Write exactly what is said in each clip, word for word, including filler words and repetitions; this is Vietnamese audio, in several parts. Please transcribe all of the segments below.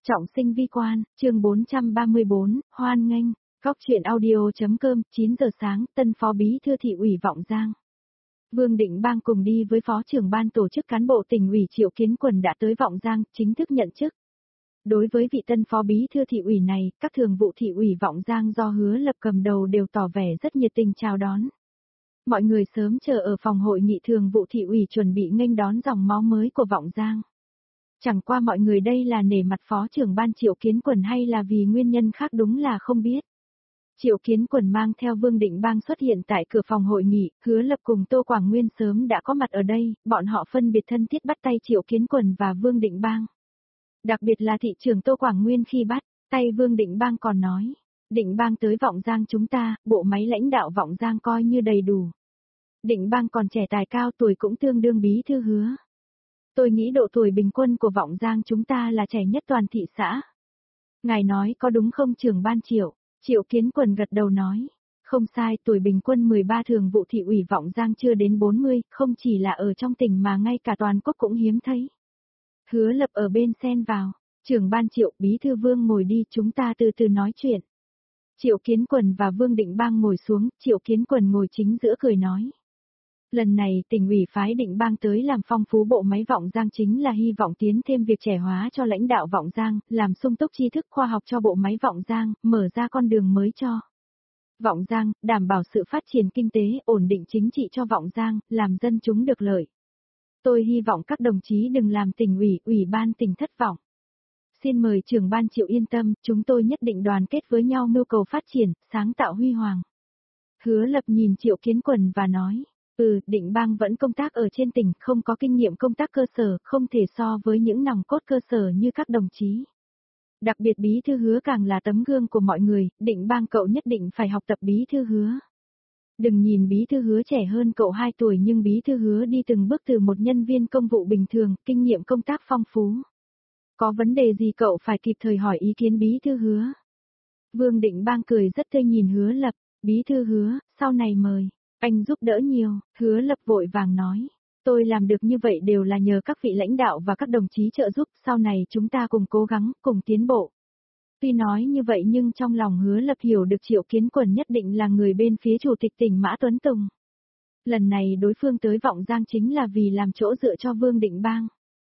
Trọng sinh vi quan, chương bốn trăm ba mươi bốn, hoan nghênh, góc truyện audio.com, chín giờ sáng, tân phó bí thư thị ủy Vọng Giang. Vương Định Bang cùng đi với phó trưởng ban tổ chức cán bộ tỉnh ủy Triệu Kiến Quần đã tới Vọng Giang, chính thức nhận chức. Đối với vị tân phó bí thư thị ủy này, các thường vụ thị ủy Vọng Giang do Hứa Lập cầm đầu đều tỏ vẻ rất nhiệt tình chào đón. Mọi người sớm chờ ở phòng hội nghị thường vụ thị ủy chuẩn bị nghênh đón dòng máu mới của Vọng Giang. Chẳng qua mọi người đây là nể mặt phó trưởng ban Triệu Kiến Quần hay là vì nguyên nhân khác đúng là không biết. Triệu Kiến Quần mang theo Vương Định Bang xuất hiện tại cửa phòng hội nghị, Hứa Lập cùng Tô Quảng Nguyên sớm đã có mặt ở đây, bọn họ phân biệt thân thiết bắt tay Triệu Kiến Quần và Vương Định Bang. Đặc biệt là thị trưởng Tô Quảng Nguyên khi bắt tay Vương Định Bang còn nói, Định Bang tới Vọng Giang chúng ta, bộ máy lãnh đạo Vọng Giang coi như đầy đủ. Định Bang còn trẻ tài cao tuổi cũng tương đương bí thư Hứa. Tôi nghĩ độ tuổi bình quân của Vọng Giang chúng ta là trẻ nhất toàn thị xã. Ngài nói có đúng không trưởng ban Triệu? Triệu Kiến Quần gật đầu nói. Không sai, tuổi bình quân mười ba thường vụ thị ủy Vọng Giang chưa đến bốn mươi, không chỉ là ở trong tỉnh mà ngay cả toàn quốc cũng hiếm thấy. Hứa Lập ở bên xen vào. Trưởng ban Triệu, bí thư Vương ngồi đi, chúng ta từ từ nói chuyện. Triệu Kiến Quần và Vương Định Bang ngồi xuống, Triệu Kiến Quần ngồi chính giữa cười nói. Lần này tỉnh ủy phái Định Bang tới làm phong phú bộ máy Vọng Giang chính là hy vọng tiến thêm việc trẻ hóa cho lãnh đạo Vọng Giang, làm sung túc tri thức khoa học cho bộ máy Vọng Giang, mở ra con đường mới cho Vọng Giang, đảm bảo sự phát triển kinh tế, ổn định chính trị cho Vọng Giang, làm dân chúng được lợi. Tôi hy vọng các đồng chí đừng làm tỉnh ủy, ủy ban tỉnh thất vọng. Xin mời trưởng ban Triệu yên tâm, chúng tôi nhất định đoàn kết với nhau mưu cầu phát triển, sáng tạo huy hoàng. Hứa Lập nhìn Triệu Kiến Quần và nói. Ừ, Định Bang vẫn công tác ở trên tỉnh, không có kinh nghiệm công tác cơ sở, không thể so với những nòng cốt cơ sở như các đồng chí. Đặc biệt bí thư Hứa càng là tấm gương của mọi người, Định Bang cậu nhất định phải học tập bí thư Hứa. Đừng nhìn bí thư Hứa trẻ hơn cậu hai tuổi nhưng bí thư Hứa đi từng bước từ một nhân viên công vụ bình thường, kinh nghiệm công tác phong phú. Có vấn đề gì cậu phải kịp thời hỏi ý kiến bí thư Hứa. Vương Định Bang cười rất tươi nhìn Hứa Lập, bí thư Hứa, sau này mời. Anh giúp đỡ nhiều, Hứa Lập vội vàng nói. Tôi làm được như vậy đều là nhờ các vị lãnh đạo và các đồng chí trợ giúp, sau này chúng ta cùng cố gắng, cùng tiến bộ. Tuy nói như vậy nhưng trong lòng Hứa Lập hiểu được Triệu Kiến Quần nhất định là người bên phía Chủ tịch tỉnh Mã Tuấn Tùng. Lần này đối phương tới Vọng Giang chính là vì làm chỗ dựa cho Vương Định Bang.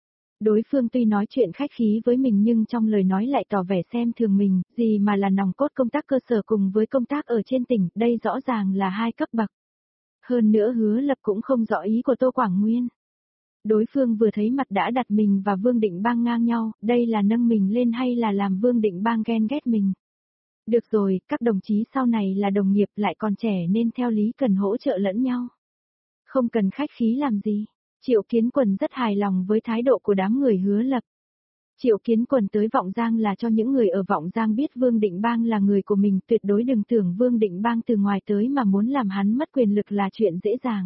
Đối phương tuy nói chuyện khách khí với mình nhưng trong lời nói lại tỏ vẻ xem thường mình, gì mà là nòng cốt công tác cơ sở cùng với công tác ở trên tỉnh, đây rõ ràng là hai cấp bậc. Hơn nữa Hứa Lập cũng không rõ ý của Tô Quảng Nguyên. Đối phương vừa thấy mặt đã đặt mình và Vương Định Bang ngang nhau, đây là nâng mình lên hay là làm Vương Định Bang ghen ghét mình. Được rồi, các đồng chí sau này là đồng nghiệp lại còn trẻ nên theo lý cần hỗ trợ lẫn nhau. Không cần khách khí làm gì. Triệu Kiến Quần rất hài lòng với thái độ của đám người Hứa Lập. Triệu Kiến Quần tới Vọng Giang là cho những người ở Vọng Giang biết Vương Định Bang là người của mình, tuyệt đối đừng tưởng Vương Định Bang từ ngoài tới mà muốn làm hắn mất quyền lực là chuyện dễ dàng.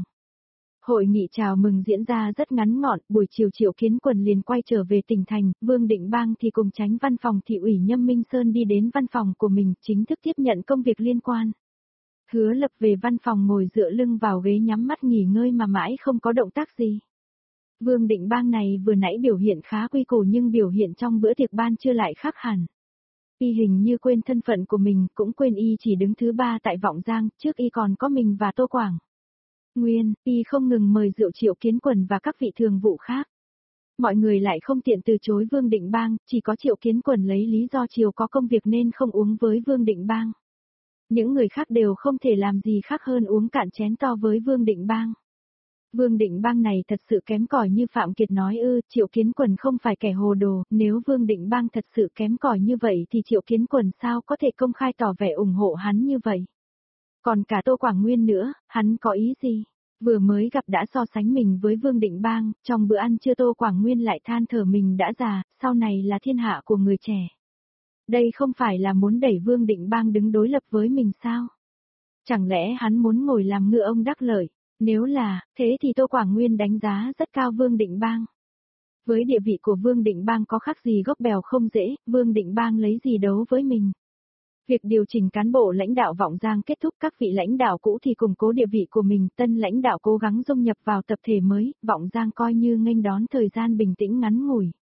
Hội nghị chào mừng diễn ra rất ngắn ngọn, buổi chiều Triệu Kiến Quần liền quay trở về tỉnh thành, Vương Định Bang thì cùng Chánh văn phòng thị ủy Nhâm Minh Sơn đi đến văn phòng của mình, chính thức tiếp nhận công việc liên quan. Hứa Lập về văn phòng ngồi dựa lưng vào ghế nhắm mắt nghỉ ngơi mà mãi không có động tác gì. Vương Định Bang này vừa nãy biểu hiện khá quy củ nhưng biểu hiện trong bữa tiệc ban chưa lại khác hẳn. Y hình như quên thân phận của mình, cũng quên y chỉ đứng thứ ba tại Vọng Giang, trước y còn có mình và Tô Quảng Nguyên, y không ngừng mời rượu Triệu Kiến Quần và các vị thường vụ khác. Mọi người lại không tiện từ chối Vương Định Bang, chỉ có Triệu Kiến Quần lấy lý do chiều có công việc nên không uống với Vương Định Bang. Những người khác đều không thể làm gì khác hơn uống cạn chén to với Vương Định Bang. Vương Định Bang này thật sự kém cỏi như Phạm Kiệt nói ư, Triệu Kiến Quần không phải kẻ hồ đồ, nếu Vương Định Bang thật sự kém cỏi như vậy thì Triệu Kiến Quần sao có thể công khai tỏ vẻ ủng hộ hắn như vậy. Còn cả Tô Quảng Nguyên nữa, hắn có ý gì? Vừa mới gặp đã so sánh mình với Vương Định Bang, trong bữa ăn trưa Tô Quảng Nguyên lại than thở mình đã già, sau này là thiên hạ của người trẻ. Đây không phải là muốn đẩy Vương Định Bang đứng đối lập với mình sao? Chẳng lẽ hắn muốn ngồi làm ngựa ông đắc lợi? Nếu là, thế thì Tô Quảng Nguyên đánh giá rất cao Vương Định Bang. Với địa vị của Vương Định Bang có khác gì gốc bèo không dễ, Vương Định Bang lấy gì đấu với mình. Việc điều chỉnh cán bộ lãnh đạo Vọng Giang kết thúc, các vị lãnh đạo cũ thì củng cố địa vị của mình, tân lãnh đạo cố gắng dung nhập vào tập thể mới, Vọng Giang coi như nghênh đón thời gian bình tĩnh ngắn ngủi.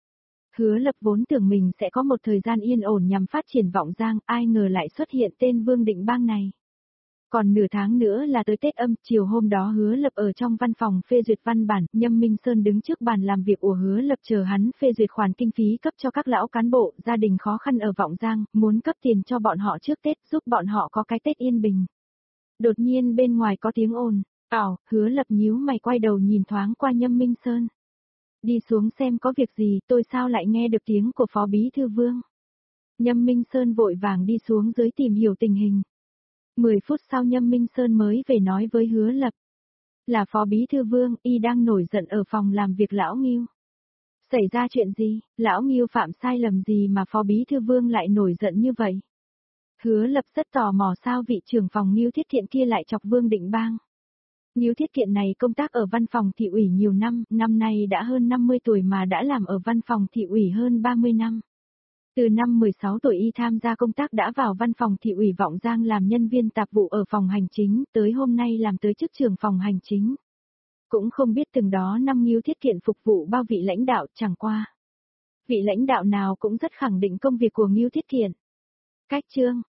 Hứa Lập vốn tưởng mình sẽ có một thời gian yên ổn nhằm phát triển Vọng Giang, ai ngờ lại xuất hiện tên Vương Định Bang này. Còn nửa tháng nữa là tới Tết Âm, chiều hôm đó Hứa Lập ở trong văn phòng phê duyệt văn bản, Nhâm Minh Sơn đứng trước bàn làm việc của Hứa Lập chờ hắn phê duyệt khoản kinh phí cấp cho các lão cán bộ, gia đình khó khăn ở Vọng Giang, muốn cấp tiền cho bọn họ trước Tết, giúp bọn họ có cái Tết yên bình. Đột nhiên bên ngoài có tiếng ồn, ảo, Hứa Lập nhíu mày quay đầu nhìn thoáng qua Nhâm Minh Sơn. Đi xuống xem có việc gì, tôi sao lại nghe được tiếng của Phó Bí Thư Vương. Nhâm Minh Sơn vội vàng đi xuống dưới tìm hiểu tình hình. Mười phút sau Nhâm Minh Sơn mới về nói với Hứa Lập. Là Phó Bí Thư Vương, y đang nổi giận ở phòng làm việc Lão Ngưu. Xảy ra chuyện gì, Lão Ngưu phạm sai lầm gì mà Phó Bí Thư Vương lại nổi giận như vậy? Hứa Lập rất tò mò sao vị trưởng phòng Ngưu Thiết Kiện kia lại chọc Vương Định Bang. Ngưu Thiết Kiện này công tác ở văn phòng thị ủy nhiều năm, năm nay đã hơn năm mươi tuổi mà đã làm ở văn phòng thị ủy hơn ba mươi năm. Từ năm mười sáu tuổi y tham gia công tác đã vào văn phòng thị ủy Vọng Giang làm nhân viên tạp vụ ở phòng hành chính, tới hôm nay làm tới chức trưởng phòng hành chính. Cũng không biết từng đó năm Ngưu Thiết Kiện phục vụ bao vị lãnh đạo, chẳng qua. Vị lãnh đạo nào cũng rất khẳng định công việc của Ngưu Thiết Kiện. Cách chương